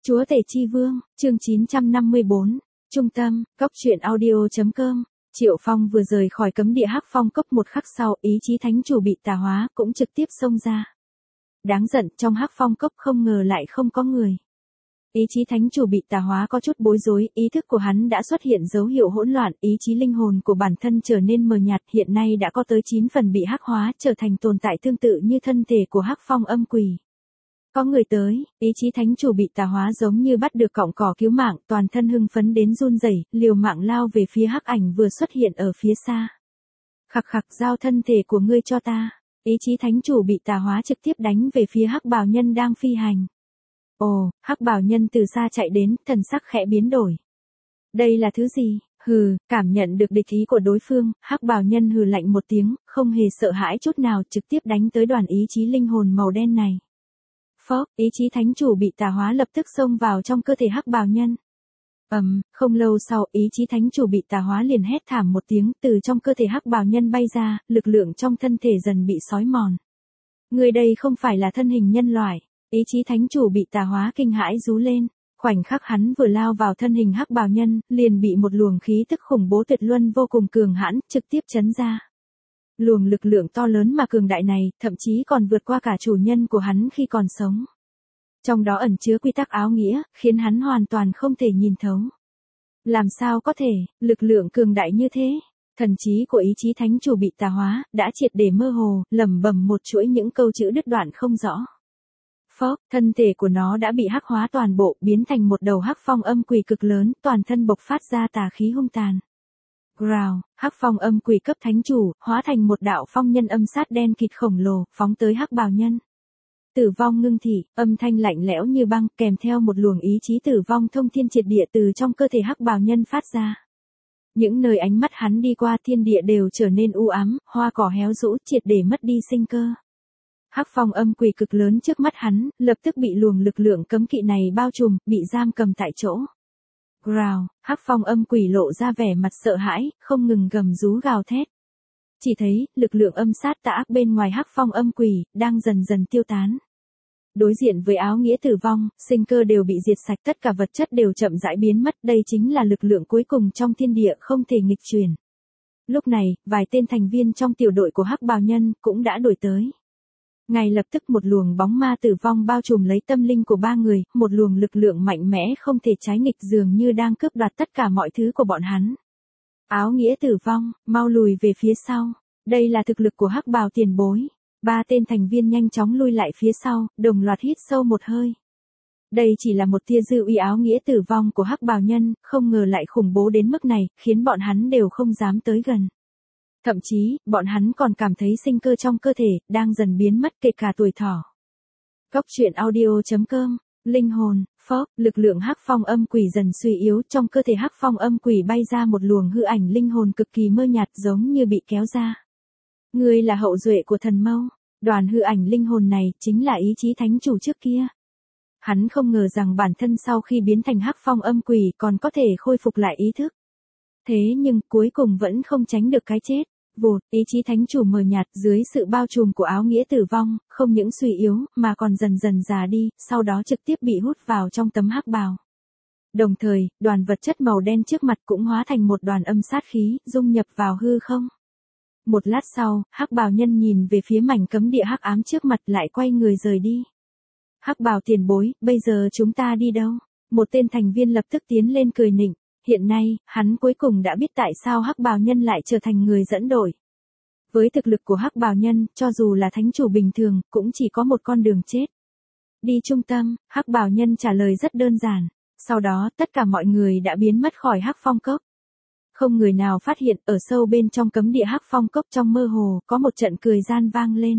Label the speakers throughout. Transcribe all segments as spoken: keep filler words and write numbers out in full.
Speaker 1: Chúa Tể Chi Vương, chương chín trăm năm mươi bốn, Trung tâm, Cốc truyện audio.com. Triệu Phong vừa rời khỏi cấm địa Hắc Phong Cốc một khắc sau, ý chí thánh chủ bị tà hóa, cũng trực tiếp xông ra. Đáng giận, trong Hắc Phong Cốc không ngờ lại không có người. Ý chí thánh chủ bị tà hóa có chút bối rối, ý thức của hắn đã xuất hiện dấu hiệu hỗn loạn, ý chí linh hồn của bản thân trở nên mờ nhạt, hiện nay đã có tới chín phần bị hắc hóa, trở thành tồn tại tương tự như thân thể của Hắc Phong âm quỷ. Có người tới, ý chí thánh chủ bị tà hóa giống như bắt được cọng cỏ cứu mạng, toàn thân hưng phấn đến run rẩy, liều mạng lao về phía hắc ảnh vừa xuất hiện ở phía xa. Khặc khặc, giao thân thể của ngươi cho ta. Ý chí thánh chủ bị tà hóa trực tiếp đánh về phía hắc bào nhân đang phi hành. Ồ, hắc bào nhân từ xa chạy đến, thần sắc khẽ biến đổi. Đây là thứ gì? Hừ, cảm nhận được địch ý của đối phương, hắc bào nhân hừ lạnh một tiếng, không hề sợ hãi chút nào, trực tiếp đánh tới đoàn ý chí linh hồn màu đen này. Phốc, ý chí thánh chủ bị tà hóa lập tức xông vào trong cơ thể hắc bào nhân. Ầm, um, không lâu sau, ý chí thánh chủ bị tà hóa liền hét thảm một tiếng, từ trong cơ thể hắc bào nhân bay ra, lực lượng trong thân thể dần bị xói mòn. Người đây không phải là thân hình nhân loại. Ý chí thánh chủ bị tà hóa kinh hãi rú lên, khoảnh khắc hắn vừa lao vào thân hình hắc bào nhân, liền bị một luồng khí tức khủng bố tuyệt luân vô cùng cường hãn, trực tiếp chấn ra. Luồng lực lượng to lớn mà cường đại này, thậm chí còn vượt qua cả chủ nhân của hắn khi còn sống. Trong đó ẩn chứa quy tắc áo nghĩa, khiến hắn hoàn toàn không thể nhìn thấu. Làm sao có thể, lực lượng cường đại như thế? Thần trí của ý chí thánh chủ bị tà hóa, đã triệt để mơ hồ, lẩm bẩm một chuỗi những câu chữ đứt đoạn không rõ. Phốc, thân thể của nó đã bị hắc hóa toàn bộ, biến thành một đầu hắc phong âm quỷ cực lớn, toàn thân bộc phát ra tà khí hung tàn. Growl, hắc phong âm quỷ cấp thánh chủ, hóa thành một đạo phong nhân âm sát đen kịt khổng lồ, phóng tới hắc bào nhân. Tử vong ngưng thị, âm thanh lạnh lẽo như băng, kèm theo một luồng ý chí tử vong thông thiên triệt địa từ trong cơ thể hắc bào nhân phát ra. Những nơi ánh mắt hắn đi qua thiên địa đều trở nên u ám, hoa cỏ héo rũ, triệt để mất đi sinh cơ. Hắc phong âm quỷ cực lớn trước mắt hắn, lập tức bị luồng lực lượng cấm kỵ này bao trùm, bị giam cầm tại chỗ. Growl, hắc phong âm quỷ lộ ra vẻ mặt sợ hãi, không ngừng gầm rú gào thét. Chỉ thấy, lực lượng âm sát tà ác bên ngoài hắc phong âm quỷ, đang dần dần tiêu tán. Đối diện với áo nghĩa tử vong, sinh cơ đều bị diệt sạch, tất cả vật chất đều chậm rãi biến mất, đây chính là lực lượng cuối cùng trong thiên địa không thể nghịch chuyển. Lúc này, vài tên thành viên trong tiểu đội của hắc bào nhân, cũng đã đuổi tới. Ngay lập tức một luồng bóng ma tử vong bao trùm lấy tâm linh của ba người, một luồng lực lượng mạnh mẽ không thể trái nghịch dường như đang cướp đoạt tất cả mọi thứ của bọn hắn. Áo nghĩa tử vong, mau lùi về phía sau. Đây là thực lực của hắc bào tiền bối. Ba tên thành viên nhanh chóng lui lại phía sau, đồng loạt hít sâu một hơi. Đây chỉ là một tia dư uy áo nghĩa tử vong của hắc bào nhân, không ngờ lại khủng bố đến mức này, khiến bọn hắn đều không dám tới gần. Thậm chí, bọn hắn còn cảm thấy sinh cơ trong cơ thể, đang dần biến mất kể cả tuổi thọ. Cốc truyện audio.com, linh hồn, phốc, lực lượng hắc phong âm quỷ dần suy yếu, trong cơ thể hắc phong âm quỷ bay ra một luồng hư ảnh linh hồn cực kỳ mơ nhạt giống như bị kéo ra. Ngươi là hậu duệ của thần mâu, đoàn hư ảnh linh hồn này chính là ý chí thánh chủ trước kia. Hắn không ngờ rằng bản thân sau khi biến thành hắc phong âm quỷ còn có thể khôi phục lại ý thức. Thế nhưng cuối cùng vẫn không tránh được cái chết. Vụt, ý chí thánh chủ mờ nhạt dưới sự bao trùm của áo nghĩa tử vong, không những suy yếu, mà còn dần dần già đi, sau đó trực tiếp bị hút vào trong tấm hắc bào. Đồng thời, đoàn vật chất màu đen trước mặt cũng hóa thành một đoàn âm sát khí, dung nhập vào hư không. Một lát sau, hắc bào nhân nhìn về phía mảnh cấm địa hắc ám trước mặt lại quay người rời đi. Hắc bào tiền bối, bây giờ chúng ta đi đâu? Một tên thành viên lập tức tiến lên cười nịnh. Hiện nay, hắn cuối cùng đã biết tại sao hắc bào nhân lại trở thành người dẫn đội. Với thực lực của hắc bào nhân, cho dù là thánh chủ bình thường, cũng chỉ có một con đường chết. Đi trung tâm, hắc bào nhân trả lời rất đơn giản. Sau đó, tất cả mọi người đã biến mất khỏi hắc phong cốc. Không người nào phát hiện, ở sâu bên trong cấm địa hắc phong cốc trong mơ hồ, có một trận cười gian vang lên.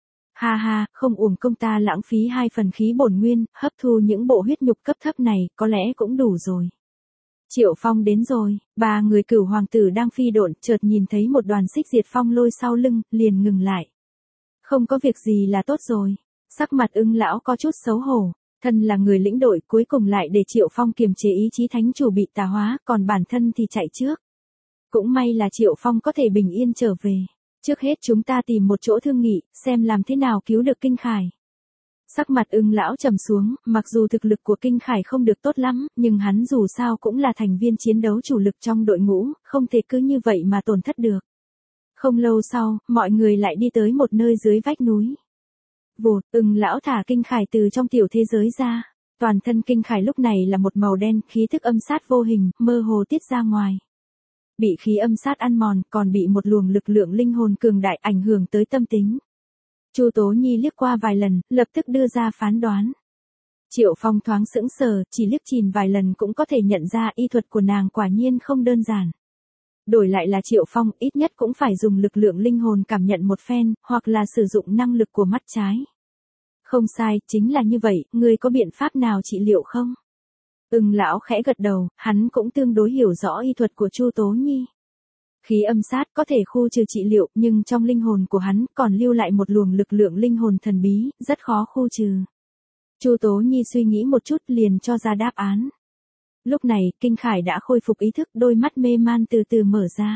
Speaker 1: Ha ha, không uổng công ta lãng phí hai phần khí bổn nguyên, hấp thu những bộ huyết nhục cấp thấp này, có lẽ cũng đủ rồi. Triệu Phong đến rồi, ba người cửu hoàng tử đang phi độn, chợt nhìn thấy một đoàn xích diệt phong lôi sau lưng, liền ngừng lại. Không có việc gì là tốt rồi. Sắc mặt ưng lão có chút xấu hổ, thân là người lĩnh đội cuối cùng lại để Triệu Phong kiềm chế ý chí thánh chủ bị tà hóa, còn bản thân thì chạy trước. Cũng may là Triệu Phong có thể bình yên trở về. Trước hết chúng ta tìm một chỗ thương nghị, xem làm thế nào cứu được Kinh Khải. Sắc mặt Ưng lão trầm xuống, mặc dù thực lực của Kinh Khải không được tốt lắm, nhưng hắn dù sao cũng là thành viên chiến đấu chủ lực trong đội ngũ, không thể cứ như vậy mà tổn thất được. Không lâu sau, mọi người lại đi tới một nơi dưới vách núi. Vụt, Ưng lão thả Kinh Khải từ trong tiểu thế giới ra. Toàn thân Kinh Khải lúc này là một màu đen, khí thức âm sát vô hình, mơ hồ tiết ra ngoài. Bị khí âm sát ăn mòn, còn bị một luồng lực lượng linh hồn cường đại ảnh hưởng tới tâm tính. Chu Tố Nhi liếc qua vài lần, lập tức đưa ra phán đoán. Triệu Phong thoáng sững sờ, chỉ liếc nhìn vài lần cũng có thể nhận ra y thuật của nàng quả nhiên không đơn giản. Đổi lại là Triệu Phong, ít nhất cũng phải dùng lực lượng linh hồn cảm nhận một phen, hoặc là sử dụng năng lực của mắt trái. Không sai, chính là như vậy, ngươi có biện pháp nào trị liệu không? Ưng lão khẽ gật đầu, hắn cũng tương đối hiểu rõ y thuật của Chu Tố Nhi. Khí âm sát có thể khu trừ trị liệu, nhưng trong linh hồn của hắn còn lưu lại một luồng lực lượng linh hồn thần bí, rất khó khu trừ. Chu Tố Nhi suy nghĩ một chút liền cho ra đáp án. Lúc này, Kinh Khải đã khôi phục ý thức, đôi mắt mê man từ từ mở ra.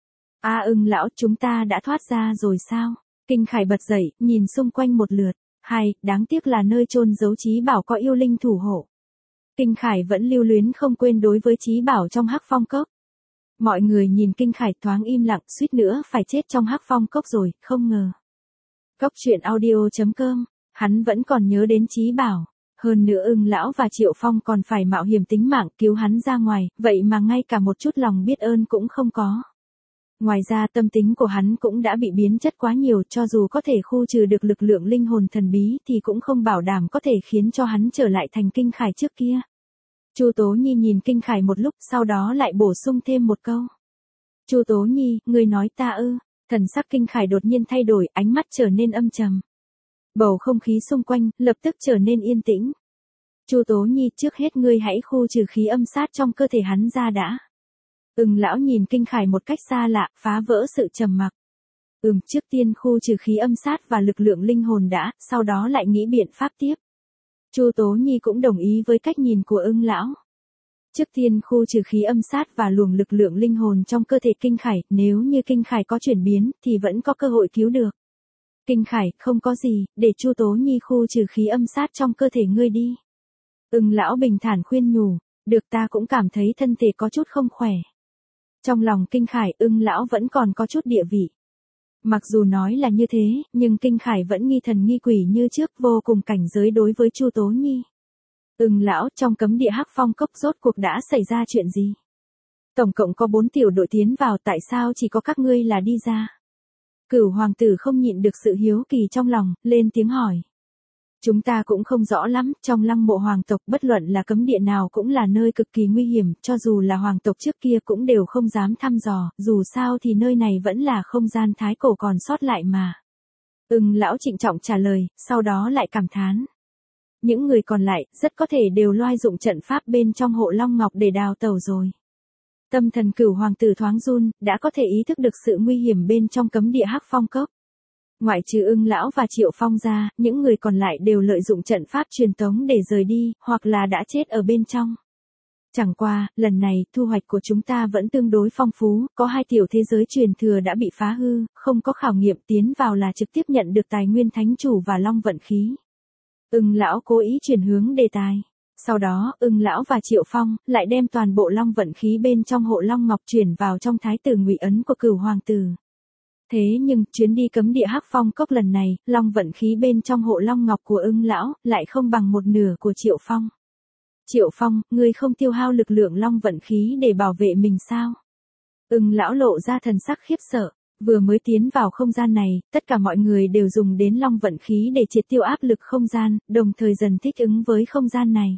Speaker 1: A Ưng lão, chúng ta đã thoát ra rồi sao? Kinh Khải bật dậy, nhìn xung quanh một lượt. Hay, đáng tiếc là nơi chôn giấu trí bảo có yêu linh thủ hộ. Kinh Khải vẫn lưu luyến không quên đối với trí bảo trong Hắc Phong Cốc. Mọi người nhìn Kinh Khải thoáng im lặng, suýt nữa phải chết trong Hắc Phong Cốc rồi, không ngờ. Cốc truyện audio chấm com, hắn vẫn còn nhớ đến trí bảo. Hơn nữa Ưng lão và Triệu Phong còn phải mạo hiểm tính mạng cứu hắn ra ngoài, vậy mà ngay cả một chút lòng biết ơn cũng không có. Ngoài ra tâm tính của hắn cũng đã bị biến chất quá nhiều, cho dù có thể khu trừ được lực lượng linh hồn thần bí thì cũng không bảo đảm có thể khiến cho hắn trở lại thành Kinh Khải trước kia. Chu Tố Nhi nhìn Kinh Khải một lúc, sau đó lại bổ sung thêm một câu. Chu Tố Nhi, ngươi nói ta ư? Thần sắc Kinh Khải đột nhiên thay đổi, ánh mắt trở nên âm trầm. Bầu không khí xung quanh lập tức trở nên yên tĩnh. Chu Tố Nhi, trước hết ngươi hãy khu trừ khí âm sát trong cơ thể hắn ra đã. Ưng lão nhìn Kinh Khải một cách xa lạ, phá vỡ sự trầm mặc. Ừm, trước tiên khu trừ khí âm sát và lực lượng linh hồn đã, sau đó lại nghĩ biện pháp tiếp. Chu Tố Nhi cũng đồng ý với cách nhìn của Ưng lão. Trước tiên khu trừ khí âm sát và luồng lực lượng linh hồn trong cơ thể Kinh Khải, nếu như Kinh Khải có chuyển biến thì vẫn có cơ hội cứu được. Kinh Khải, không có gì, để Chu Tố Nhi khu trừ khí âm sát trong cơ thể ngươi đi. Ưng lão bình thản khuyên nhủ, được, ta cũng cảm thấy thân thể có chút không khỏe. Trong lòng Kinh Khải, Ưng lão vẫn còn có chút địa vị. Mặc dù nói là như thế, nhưng Kinh Khải vẫn nghi thần nghi quỷ như trước, vô cùng cảnh giới đối với Chu Tố Nhi. Ưng lão, trong cấm địa Hắc Phong Cốc rốt cuộc đã xảy ra chuyện gì? Tổng cộng có bốn tiểu đội tiến vào, tại sao chỉ có các ngươi là đi ra? Cửu hoàng tử không nhịn được sự hiếu kỳ trong lòng, lên tiếng hỏi. Chúng ta cũng không rõ lắm, trong lăng mộ hoàng tộc bất luận là cấm địa nào cũng là nơi cực kỳ nguy hiểm, cho dù là hoàng tộc trước kia cũng đều không dám thăm dò, dù sao thì nơi này vẫn là không gian thái cổ còn sót lại mà. Ưng lão trịnh trọng trả lời, sau đó lại cảm thán. Những người còn lại, rất có thể đều loai dụng trận pháp bên trong hộ Long Ngọc để đào tẩu rồi. Tâm thần Cửu hoàng tử thoáng run, đã có thể ý thức được sự nguy hiểm bên trong cấm địa Hắc Phong Cốc. Ngoại trừ Ưng lão và Triệu Phong ra, những người còn lại đều lợi dụng trận pháp truyền tống để rời đi, hoặc là đã chết ở bên trong. Chẳng qua, lần này, thu hoạch của chúng ta vẫn tương đối phong phú, có hai tiểu thế giới truyền thừa đã bị phá hư, không có khảo nghiệm, tiến vào là trực tiếp nhận được tài nguyên thánh chủ và long vận khí. Ưng lão cố ý chuyển hướng đề tài. Sau đó, Ưng lão và Triệu Phong lại đem toàn bộ long vận khí bên trong hộ Long Ngọc chuyển vào trong thái tử ngụy ấn của Cửu hoàng tử. Thế nhưng, chuyến đi cấm địa Hắc Phong Cốc lần này, long vận khí bên trong hộ Long Ngọc của Ưng lão lại không bằng một nửa của Triệu Phong. Triệu Phong, ngươi không tiêu hao lực lượng long vận khí để bảo vệ mình sao? Ưng lão lộ ra thần sắc khiếp sợ. Vừa mới tiến vào không gian này, tất cả mọi người đều dùng đến long vận khí để triệt tiêu áp lực không gian, đồng thời dần thích ứng với không gian này.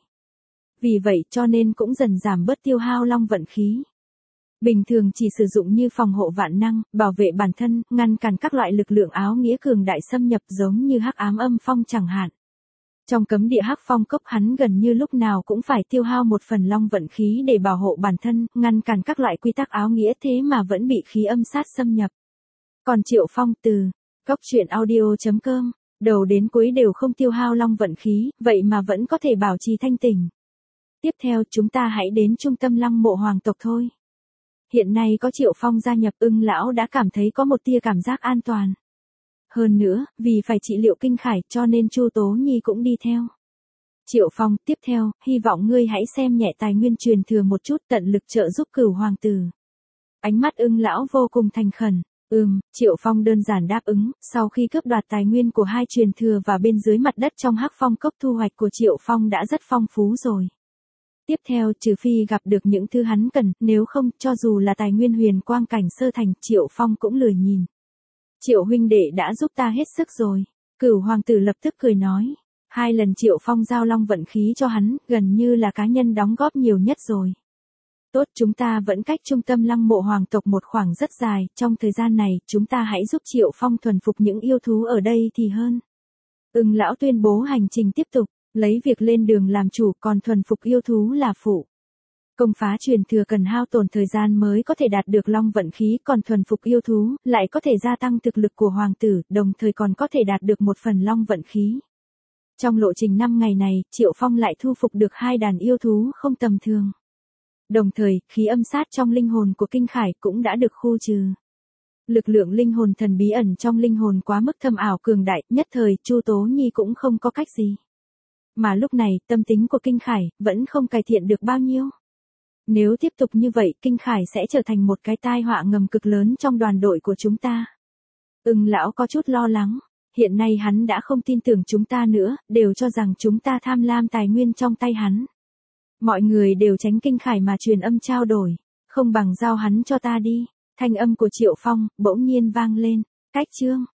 Speaker 1: Vì vậy cho nên cũng dần giảm bớt tiêu hao long vận khí. Bình thường chỉ sử dụng như phòng hộ vạn năng, bảo vệ bản thân, ngăn cản các loại lực lượng áo nghĩa cường đại xâm nhập giống như hắc ám âm phong chẳng hạn. Trong cấm địa Hắc Phong Cốc hắn gần như lúc nào cũng phải tiêu hao một phần long vận khí để bảo hộ bản thân, ngăn cản các loại quy tắc áo nghĩa, thế mà vẫn bị khí âm sát xâm nhập. Còn Triệu Phong từ cốc truyện audio chấm com, đầu đến cuối đều không tiêu hao long vận khí, vậy mà vẫn có thể bảo trì thanh tỉnh. Tiếp theo chúng ta hãy đến trung tâm lăng mộ hoàng tộc thôi. Hiện nay có Triệu Phong gia nhập, Ưng lão đã cảm thấy có một tia cảm giác an toàn. Hơn nữa, vì phải trị liệu Kinh Khải cho nên Chu Tố Nhi cũng đi theo. Triệu Phong, tiếp theo, hy vọng ngươi hãy xem nhẹ tài nguyên truyền thừa một chút, tận lực trợ giúp Cửu hoàng tử. Ánh mắt Ưng lão vô cùng thành khẩn. Ừm, Triệu Phong đơn giản đáp ứng, sau khi cướp đoạt tài nguyên của hai truyền thừa và bên dưới mặt đất trong Hắc Phong cốc, thu hoạch của Triệu Phong đã rất phong phú rồi. Tiếp theo, trừ phi gặp được những thứ hắn cần, nếu không, cho dù là tài nguyên huyền quang cảnh sơ thành, Triệu Phong cũng lười nhìn. Triệu huynh đệ đã giúp ta hết sức rồi. Cửu hoàng tử lập tức cười nói. Hai lần Triệu Phong giao long vận khí cho hắn, gần như là cá nhân đóng góp nhiều nhất rồi. Tốt, chúng ta vẫn cách trung tâm Lăng Mộ hoàng tộc một khoảng rất dài, trong thời gian này, chúng ta hãy giúp Triệu Phong thuần phục những yêu thú ở đây thì hơn. Ưng lão tuyên bố hành trình tiếp tục, lấy việc lên đường làm chủ, còn thuần phục yêu thú là phụ. Công phá truyền thừa cần hao tổn thời gian mới có thể đạt được long vận khí, còn thuần phục yêu thú lại có thể gia tăng thực lực của hoàng tử, đồng thời còn có thể đạt được một phần long vận khí. Trong lộ trình năm ngày này, Triệu Phong lại thu phục được hai đàn yêu thú không tầm thường. Đồng thời, khí âm sát trong linh hồn của Kinh Khải cũng đã được khu trừ. Lực lượng linh hồn thần bí ẩn trong linh hồn quá mức thâm ảo cường đại, nhất thời, Chu Tố Nhi cũng không có cách gì. Mà lúc này, tâm tính của Kinh Khải vẫn không cải thiện được bao nhiêu. Nếu tiếp tục như vậy, Kinh Khải sẽ trở thành một cái tai họa ngầm cực lớn trong đoàn đội của chúng ta. Ưng lão có chút lo lắng. Hiện nay hắn đã không tin tưởng chúng ta nữa, đều cho rằng chúng ta tham lam tài nguyên trong tay hắn. Mọi người đều tránh Kinh Khải mà truyền âm trao đổi. Không bằng giao hắn cho ta đi. Thanh âm của Triệu Phong bỗng nhiên vang lên. Cách chương.